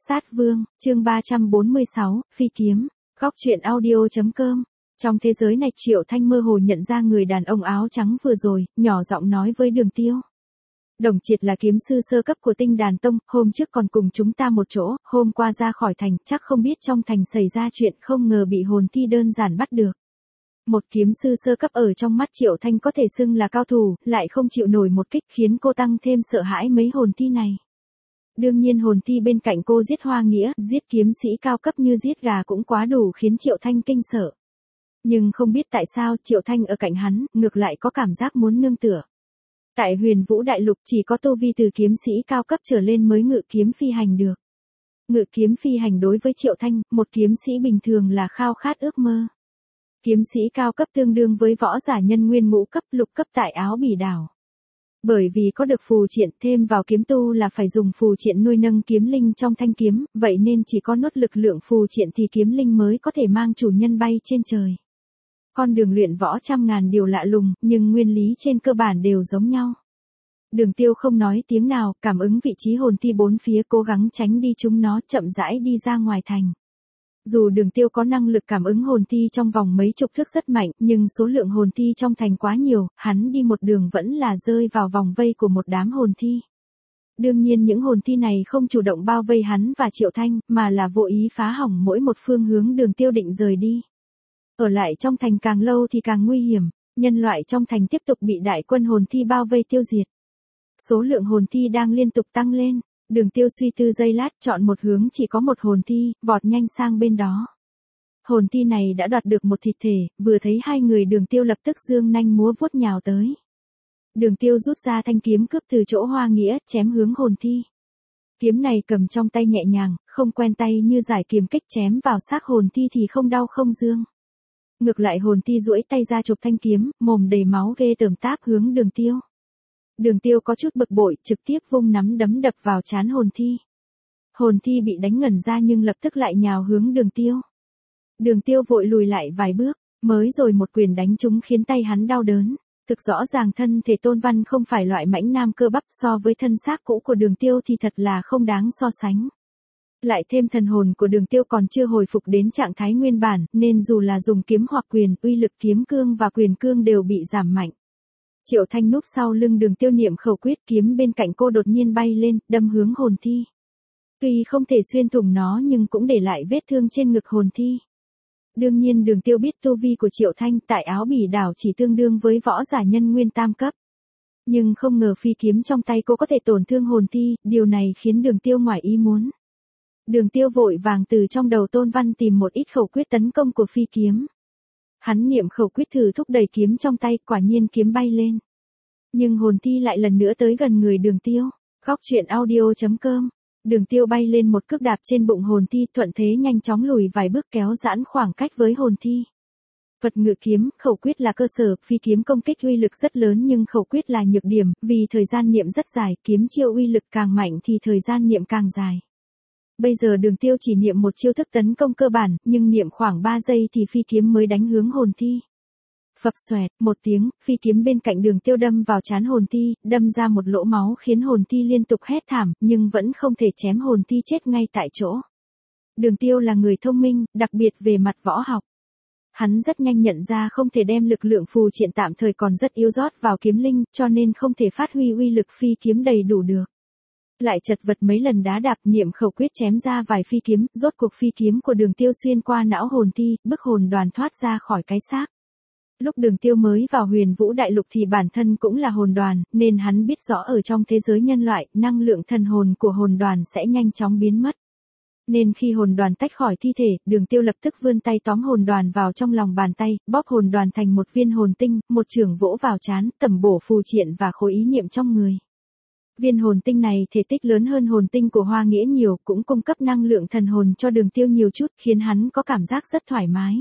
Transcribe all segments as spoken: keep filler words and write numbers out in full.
Sát Vương, chương ba trăm bốn mươi sáu, Phi Kiếm, góc truyện audio.com. Trong thế giới này Triệu Thanh mơ hồ nhận ra người đàn ông áo trắng vừa rồi, nhỏ giọng nói với Đường Tiêu. Đồng Triệt là kiếm sư sơ cấp của Tinh Đàn Tông, hôm trước còn cùng chúng ta một chỗ, hôm qua ra khỏi thành, chắc không biết trong thành xảy ra chuyện, không ngờ bị hồn thi đơn giản bắt được. Một kiếm sư sơ cấp ở trong mắt Triệu Thanh có thể xưng là cao thủ, lại không chịu nổi một kích khiến cô tăng thêm sợ hãi mấy hồn thi này. Đương nhiên hồn thi bên cạnh cô giết Hoa Nghĩa, giết kiếm sĩ cao cấp như giết gà cũng quá đủ khiến Triệu Thanh kinh sợ. Nhưng không biết tại sao Triệu Thanh ở cạnh hắn, ngược lại có cảm giác muốn nương tựa. Tại Huyền Vũ Đại Lục chỉ có tu vi từ kiếm sĩ cao cấp trở lên mới ngự kiếm phi hành được. Ngự kiếm phi hành đối với Triệu Thanh, một kiếm sĩ bình thường là khao khát ước mơ. Kiếm sĩ cao cấp tương đương với võ giả nhân nguyên ngũ cấp lục cấp tại Áo Bỉ Đảo. Bởi vì có được phù triện thêm vào kiếm tu là phải dùng phù triện nuôi nâng kiếm linh trong thanh kiếm, vậy nên chỉ có nốt lực lượng phù triện thì kiếm linh mới có thể mang chủ nhân bay trên trời. Con đường luyện võ trăm ngàn điều lạ lùng, nhưng nguyên lý trên cơ bản đều giống nhau. Đường Tiêu không nói tiếng nào, cảm ứng vị trí hồn thi bốn phía cố gắng tránh đi chúng nó, chậm rãi đi ra ngoài thành. Dù Đường Tiêu có năng lực cảm ứng hồn thi trong vòng mấy chục thước rất mạnh, nhưng số lượng hồn thi trong thành quá nhiều, hắn đi một đường vẫn là rơi vào vòng vây của một đám hồn thi. Đương nhiên những hồn thi này không chủ động bao vây hắn và Triệu Thanh, mà là vô ý phá hỏng mỗi một phương hướng Đường Tiêu định rời đi. Ở lại trong thành càng lâu thì càng nguy hiểm, nhân loại trong thành tiếp tục bị đại quân hồn thi bao vây tiêu diệt. Số lượng hồn thi đang liên tục tăng lên. Đường Tiêu suy tư giây lát, chọn một hướng chỉ có một hồn thi, vọt nhanh sang bên đó. Hồn thi này đã đoạt được một thịt thể, vừa thấy hai người Đường Tiêu lập tức giương nanh múa vuốt nhào tới. Đường Tiêu rút ra thanh kiếm cướp từ chỗ Hoa Nghĩa, chém hướng hồn thi. Kiếm này cầm trong tay nhẹ nhàng, không quen tay như giải kiếm kích chém vào xác hồn thi thì không đau không dương. Ngược lại hồn thi duỗi tay ra chụp thanh kiếm, mồm đầy máu ghê tởm táp hướng Đường Tiêu. Đường Tiêu có chút bực bội, trực tiếp vung nắm đấm đập vào trán hồn thi. Hồn thi bị đánh ngẩn ra nhưng lập tức lại nhào hướng Đường Tiêu. Đường Tiêu vội lùi lại vài bước, mới rồi một quyền đánh trúng khiến tay hắn đau đớn. Thực rõ ràng thân thể Tôn Văn không phải loại mãnh nam cơ bắp, so với thân xác cũ của Đường Tiêu thì thật là không đáng so sánh. Lại thêm thần hồn của Đường Tiêu còn chưa hồi phục đến trạng thái nguyên bản, nên dù là dùng kiếm hoặc quyền, uy lực kiếm cương và quyền cương đều bị giảm mạnh. Triệu Thanh núp sau lưng Đường Tiêu niệm khẩu quyết, kiếm bên cạnh cô đột nhiên bay lên, đâm hướng hồn thi. Tuy không thể xuyên thủng nó nhưng cũng để lại vết thương trên ngực hồn thi. Đương nhiên Đường Tiêu biết tu vi của Triệu Thanh tại Áo Bỉ Đảo chỉ tương đương với võ giả nhân nguyên tam cấp. Nhưng không ngờ phi kiếm trong tay cô có thể tổn thương hồn thi, điều này khiến Đường Tiêu ngoài ý muốn. Đường Tiêu vội vàng từ trong đầu Tôn Văn tìm một ít khẩu quyết tấn công của phi kiếm. Hắn niệm khẩu quyết thử thúc đẩy kiếm trong tay, quả nhiên kiếm bay lên. Nhưng hồn thi lại lần nữa tới gần người Đường Tiêu. Góc truyện audio.com. Đường Tiêu bay lên một cước đạp trên bụng hồn thi, thuận thế nhanh chóng lùi vài bước kéo giãn khoảng cách với hồn thi. Vật ngự kiếm, khẩu quyết là cơ sở, phi kiếm công kích uy lực rất lớn nhưng khẩu quyết là nhược điểm, vì thời gian niệm rất dài, kiếm chiêu uy lực càng mạnh thì thời gian niệm càng dài. Bây giờ Đường Tiêu chỉ niệm một chiêu thức tấn công cơ bản, nhưng niệm khoảng ba giây thì phi kiếm mới đánh hướng hồn thi. Phập xoẹt, một tiếng, phi kiếm bên cạnh Đường Tiêu đâm vào trán hồn thi, đâm ra một lỗ máu khiến hồn thi liên tục hét thảm, nhưng vẫn không thể chém hồn thi chết ngay tại chỗ. Đường Tiêu là người thông minh, đặc biệt về mặt võ học. Hắn rất nhanh nhận ra không thể đem lực lượng phù triện tạm thời còn rất yếu rót vào kiếm linh, cho nên không thể phát huy uy lực phi kiếm đầy đủ được. Lại chật vật mấy lần đá đạp, niệm khẩu quyết chém ra vài phi kiếm, rốt cuộc phi kiếm của Đường Tiêu xuyên qua não hồn thi, bức hồn đoàn thoát ra khỏi cái xác. Lúc Đường Tiêu mới vào Huyền Vũ Đại Lục thì bản thân cũng là hồn đoàn, nên hắn biết rõ ở trong thế giới nhân loại, năng lượng thần hồn của hồn đoàn sẽ nhanh chóng biến mất. Nên khi hồn đoàn tách khỏi thi thể, Đường Tiêu lập tức vươn tay tóm hồn đoàn vào trong lòng bàn tay, bóp hồn đoàn thành một viên hồn tinh, một chưởng vỗ vào trán, tẩm bổ phù triện và khối ý niệm trong người. Viên hồn tinh này thể tích lớn hơn hồn tinh của Hoa Nghĩa nhiều, cũng cung cấp năng lượng thần hồn cho Đường Tiêu nhiều chút, khiến hắn có cảm giác rất thoải mái.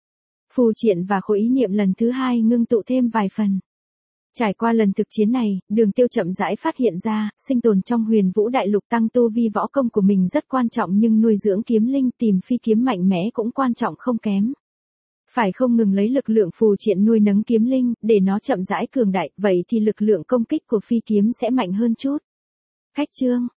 Phù triện và khối ý niệm lần thứ hai ngưng tụ thêm vài phần. Trải qua lần thực chiến này, Đường Tiêu chậm rãi phát hiện ra, sinh tồn trong Huyền Vũ Đại Lục tăng tu vi võ công của mình rất quan trọng, nhưng nuôi dưỡng kiếm linh tìm phi kiếm mạnh mẽ cũng quan trọng không kém. Phải không ngừng lấy lực lượng phù triện nuôi nấng kiếm linh, để nó chậm rãi cường đại, vậy thì lực lượng công kích của phi kiếm sẽ mạnh hơn chút. Khách chương,